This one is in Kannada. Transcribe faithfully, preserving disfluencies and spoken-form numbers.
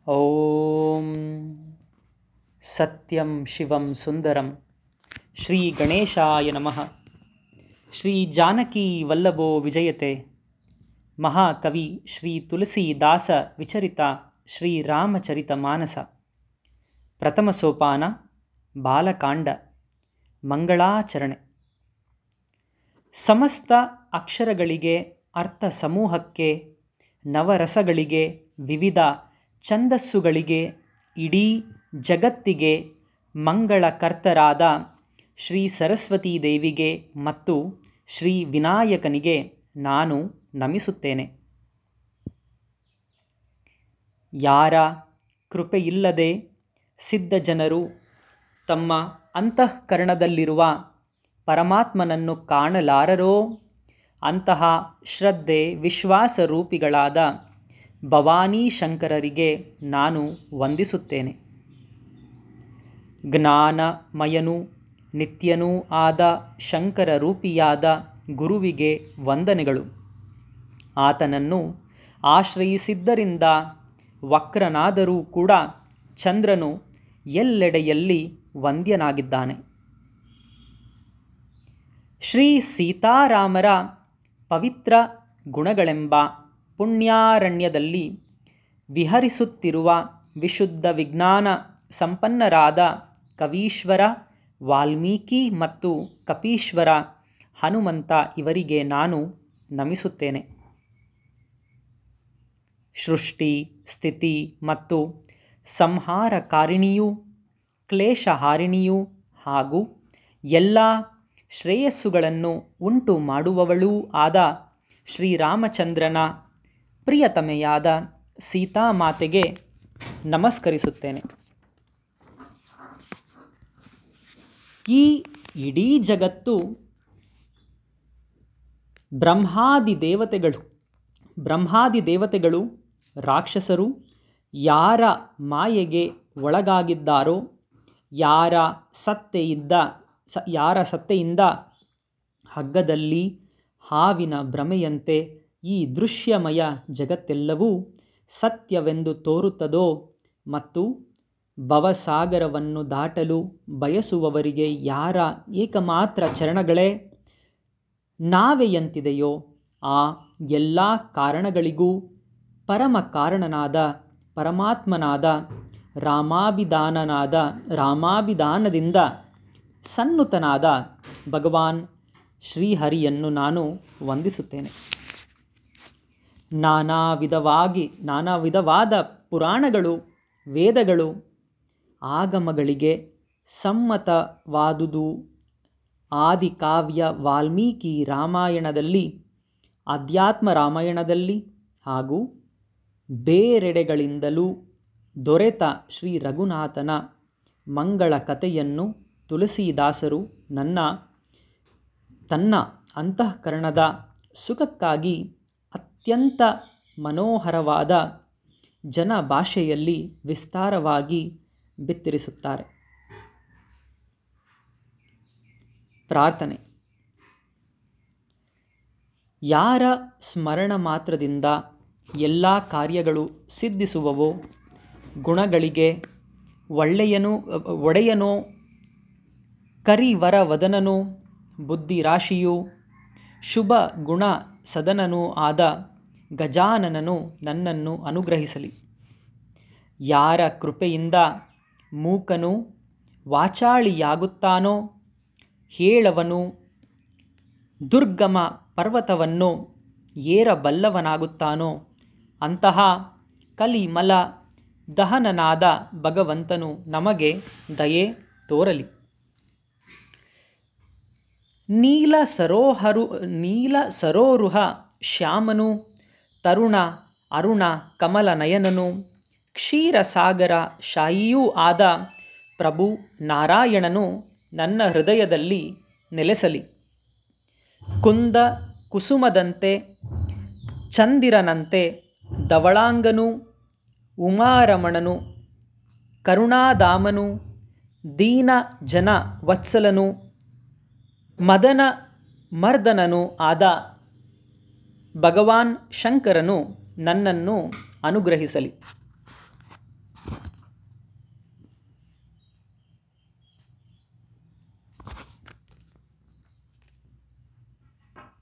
ಓಂ ಸತ್ಯಂ ಶಿವಂ ಸುಂದರಂ ಶ್ರೀ ಗಣೇಶಾಯ ನಮಃ. ಶ್ರೀ ಜಾನಕಿ ವಲ್ಲಭೋ ವಿಜಯತೆ. ಮಹಾಕವಿ ಶ್ರೀ ತುಳಸಿದಾಸ ವಿಚರಿತ ಶ್ರೀರಾಮಚರಿತ ಮಾನಸ. ಪ್ರಥಮ ಸೋಪಾನ ಬಾಲಕಾಂಡ ಮಂಗಳಾಚರಣೆ. ಸಮಸ್ತ ಅಕ್ಷರಗಳಿಗೆ, ಅರ್ಥ ಸಮೂಹಕ್ಕೆ, ನವರಸಗಳಿಗೆ, ವಿವಿಧ ಛಂದಸ್ಸುಗಳಿಗೆ, ಇಡೀ ಜಗತ್ತಿಗೆ ಮಂಗಳಕರ್ತರಾದ ಶ್ರೀ ಸರಸ್ವತೀ ದೇವಿಗೆ ಮತ್ತು ಶ್ರೀ ವಿನಾಯಕನಿಗೆ ನಾನು ನಮಿಸುತ್ತೇನೆ. ಯಾರ ಕೃಪೆಯಿಲ್ಲದೆ ಸಿದ್ಧ ಜನರು ತಮ್ಮ ಅಂತಃಕರಣದಲ್ಲಿರುವ ಪರಮಾತ್ಮನನ್ನು ಕಾಣಲಾರರೋ, ಅಂತಹ ಶ್ರದ್ಧೆ ವಿಶ್ವಾಸ ರೂಪಿಗಳಾದ ಭವಾನಿ ಶಂಕರರಿಗೆ ನಾನು ವಂದಿಸುತ್ತೇನೆ. ಜ್ಞಾನಮಯನೂ ನಿತ್ಯನೂ ಆದ ಶಂಕರ ರೂಪಿಯಾದ ಗುರುವಿಗೆ ವಂದನೆಗಳು. ಆತನನ್ನು ಆಶ್ರಯಿಸಿದ್ದರಿಂದ ವಕ್ರನಾದರೂ ಕೂಡ ಚಂದ್ರನು ಎಲ್ಲೆಡೆಯಲ್ಲಿ ವಂದ್ಯನಾಗಿದ್ದಾನೆ. ಶ್ರೀ ಸೀತಾರಾಮರ ಪವಿತ್ರ ಗುಣಗಳೆಂಬ ಪುಣ್ಯಾರಣ್ಯದಲ್ಲಿ ವಿಹರಿಸುತ್ತಿರುವ ವಿಶುದ್ಧ ವಿಜ್ಞಾನ ಸಂಪನ್ನರಾದ ಕವೀಶ್ವರ ವಾಲ್ಮೀಕಿ ಮತ್ತು ಕಪೀಶ್ವರ ಹನುಮಂತ ಇವರಿಗೆ ನಾನು ನಮಿಸುತ್ತೇನೆ. ಸೃಷ್ಟಿ ಸ್ಥಿತಿ ಮತ್ತು ಸಂಹಾರಕಾರಿಣಿಯೂ ಕ್ಲೇಶಹಾರಿಣಿಯೂ ಹಾಗೂ ಎಲ್ಲ ಶ್ರೇಯಸ್ಸುಗಳನ್ನು ಉಂಟು ಮಾಡುವವಳೂ ಆದ ಶ್ರೀರಾಮಚಂದ್ರನ ಪ್ರಿಯತಮೆಯಾದ ಸೀತಾಮಾತೆಗೆ ನಮಸ್ಕರಿಸುತ್ತೇನೆ. ಈ ಇಡೀ ಜಗತ್ತು ಬ್ರಹ್ಮಾದಿ ದೇವತೆಗಳು ಬ್ರಹ್ಮಾದಿ ದೇವತೆಗಳು ರಾಕ್ಷಸರು ಯಾರ ಮಾಯೆಗೆ ಒಳಗಾಗಿದ್ದಾರೋ, ಯಾರ ಸತ್ತೆಯಿಂದ ಸ ಯಾರ ಸತ್ತೆಯಿಂದ ಹಗ್ಗದಲ್ಲಿ ಹಾವಿನ ಭ್ರಮೆಯಂತೆ ಈ ದೃಶ್ಯಮಯ ಜಗತ್ತೆಲ್ಲವೂ ಸತ್ಯವೆಂದು ತೋರುತ್ತದೋ ಮತ್ತು ಭವಸಾಗರವನ್ನು ದಾಟಲು ಬಯಸುವವರಿಗೆ ಯಾರ ಏಕಮಾತ್ರ ಚರಣಗಳೇ ನಾವೆಯಂತಿದೆಯೋ, ಆ ಎಲ್ಲ ಕಾರಣಗಳಿಗೂ ಪರಮ ಕಾರಣನಾದ ಪರಮಾತ್ಮನಾದ ರಾಮಾಭಿಧಾನನಾದ ರಾಮಾಭಿಧಾನದಿಂದ ಸನ್ನುತನಾದ ಭಗವಾನ್ ಶ್ರೀಹರಿಯನ್ನು ನಾನು ವಂದಿಸುತ್ತೇನೆ. ನಾನಾ ವಿಧವಾಗಿ ನಾನಾ ವಿಧವಾದ ಪುರಾಣಗಳು, ವೇದಗಳು, ಆಗಮಗಳಿಗೆ ಸಮ್ಮತವಾದುದು ಆದಿಕಾವ್ಯ ವಾಲ್ಮೀಕಿ ರಾಮಾಯಣದಲ್ಲಿ, ಅಧ್ಯಾತ್ಮ ರಾಮಾಯಣದಲ್ಲಿ ಹಾಗೂ ಬೇರೆಡೆಗಳಿಂದಲೂ ದೊರೆತ ಶ್ರೀ ರಘುನಾಥನ ಮಂಗಳ ಕಥೆಯನ್ನು ತುಳಸಿದಾಸರು ನನ್ನ ತನ್ನ ಅಂತಃಕರಣದ ಸುಖಕ್ಕಾಗಿ ಅತ್ಯಂತ ಮನೋಹರವಾದ ಜನ ಭಾಷೆಯಲ್ಲಿ ವಿಸ್ತಾರವಾಗಿ ಬಿತ್ತರಿಸುತ್ತಾರೆ. ಪ್ರಾರ್ಥನೆ. ಯಾರ ಸ್ಮರಣ ಮಾತ್ರದಿಂದ ಎಲ್ಲ ಕಾರ್ಯಗಳು ಸಿದ್ಧಿಸುವವೋ, ಗುಣಗಳಿಗೆ ಒಳ್ಳೆಯನೋ ಒಡೆಯನೋ ಕರಿವರ ವದನನೋ ಬುದ್ಧಿರಾಶಿಯೂ ಶುಭ ಗುಣ ಸದನನೂ ಆದ ಗಜಾನನನು ನನ್ನನ್ನು ಅನುಗ್ರಹಿಸಲಿ. ಯಾರ ಕೃಪೆಯಿಂದ ಮೂಕನು ವಾಚಾಳಿಯಾಗುತ್ತಾನೋ, ಹೇಳವನು ದುರ್ಗಮ ಪರ್ವತವನ್ನು ಏರಬಲ್ಲವನಾಗುತ್ತಾನೋ, ಅಂತಹ ಕಲಿಮಲ ದಹನನಾದ ಭಗವಂತನು ನಮಗೆ ದಯೆ ತೋರಲಿ. ನೀಲ ಸರೋಹರು ನೀಲ ಸರೋರುಹ ಶ್ಯಾಮನು ತರುಣ ಅರುಣ ಕಮಲ ನಯನನು ಕ್ಷೀರಸಾಗರ ಶಾಯಿಯೂ ಆದ ಪ್ರಭು ನಾರಾಯಣನು ನನ್ನ ಹೃದಯದಲ್ಲಿ ನೆಲೆಸಲಿ. ಕುಂದ ಕುಸುಮದಂತೆ ಚಂದಿರನಂತೆ ಧವಳಾಂಗನು ಉಮಾರಮಣನು ಕರುಣಾಧಾಮನು ದೀನ ಜನ ವತ್ಸಲನು ಮದನ ಮರ್ದನನು ಆದ ಭಗವಾನ್ ಶಂಕರನು ನನ್ನನ್ನು ಅನುಗ್ರಹಿಸಲಿ.